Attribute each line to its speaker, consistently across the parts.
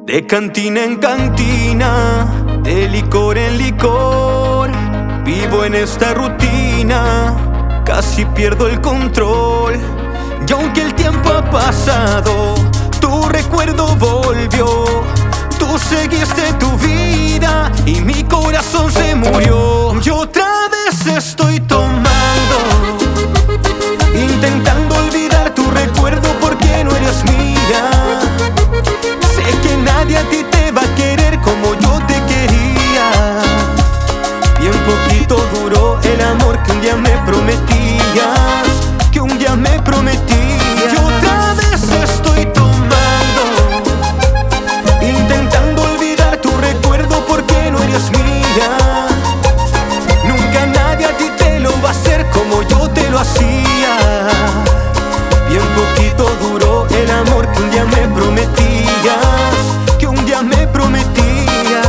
Speaker 1: De cantina en cantina, de licor en licor, vivo en esta rutina, casi pierdo el control. Y aunque el tiempo ha pasado, tu recuerdo volvió. Tú seguiste tu vida y mi corazón se murió. Y otra vez estoy tomando, intentando olvidar tu recuerdo porque no eres mía. Sé que nadie a ti te va a querer como yo te quería. Bien poquito duró el amor que un día me prometías, que un día me prometías. Y otra vez estoy tomando, intentando olvidar tu recuerdo porque no eres mía. Nunca nadie a ti te lo va a hacer como yo te lo hacía. Bien poquito duró el amor que un día me prometías, que un día me prometías.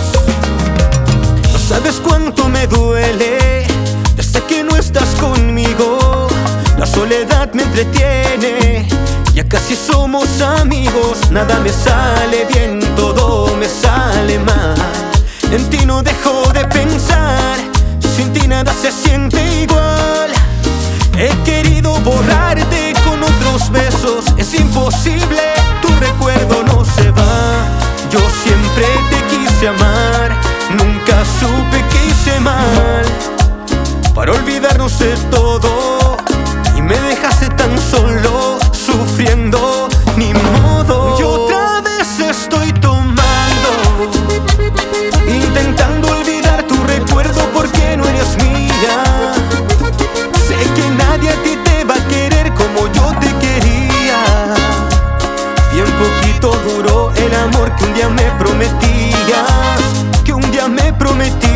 Speaker 1: No sabes cuánto me duele desde que no estás conmigo. La soledad me entretiene, ya casi somos amigos. Nada me sale bien, todo me sale mal. En ti no dejo de pensar, sin ti nada se siente igual. He querido borrarte con otros besos, es imposible, tu recuerdo no se va. Yo siempre te quise amar, nunca supe que hice mal. Para olvidarnos de todo y me dejaste tan solo, sufriendo, ni modo. Y otra vez estoy tomando, intentando olvidar tu recuerdo porque no eres mía. Sé que nadie a ti te va a querer como yo te quería. Bien poquito duró el amor que un día me prometías, que un día me prometías.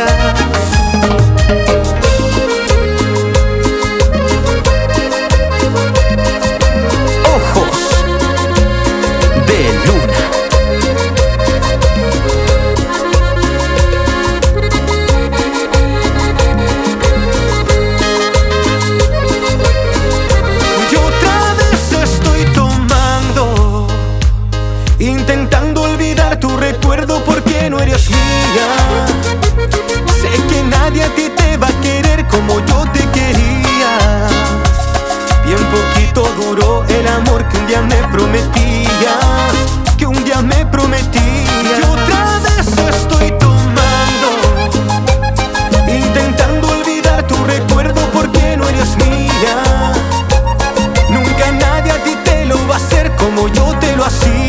Speaker 1: Intentando olvidar tu recuerdo porque no eres mía. Sé que nadie a ti te va a querer como yo te quería. Bien poquito duró el amor que un día me prometías, que un día me prometías. Y otra vez estoy tomando, intentando olvidar tu recuerdo porque no eres mía. Nunca nadie a ti te lo va a hacer como yo te lo hacía.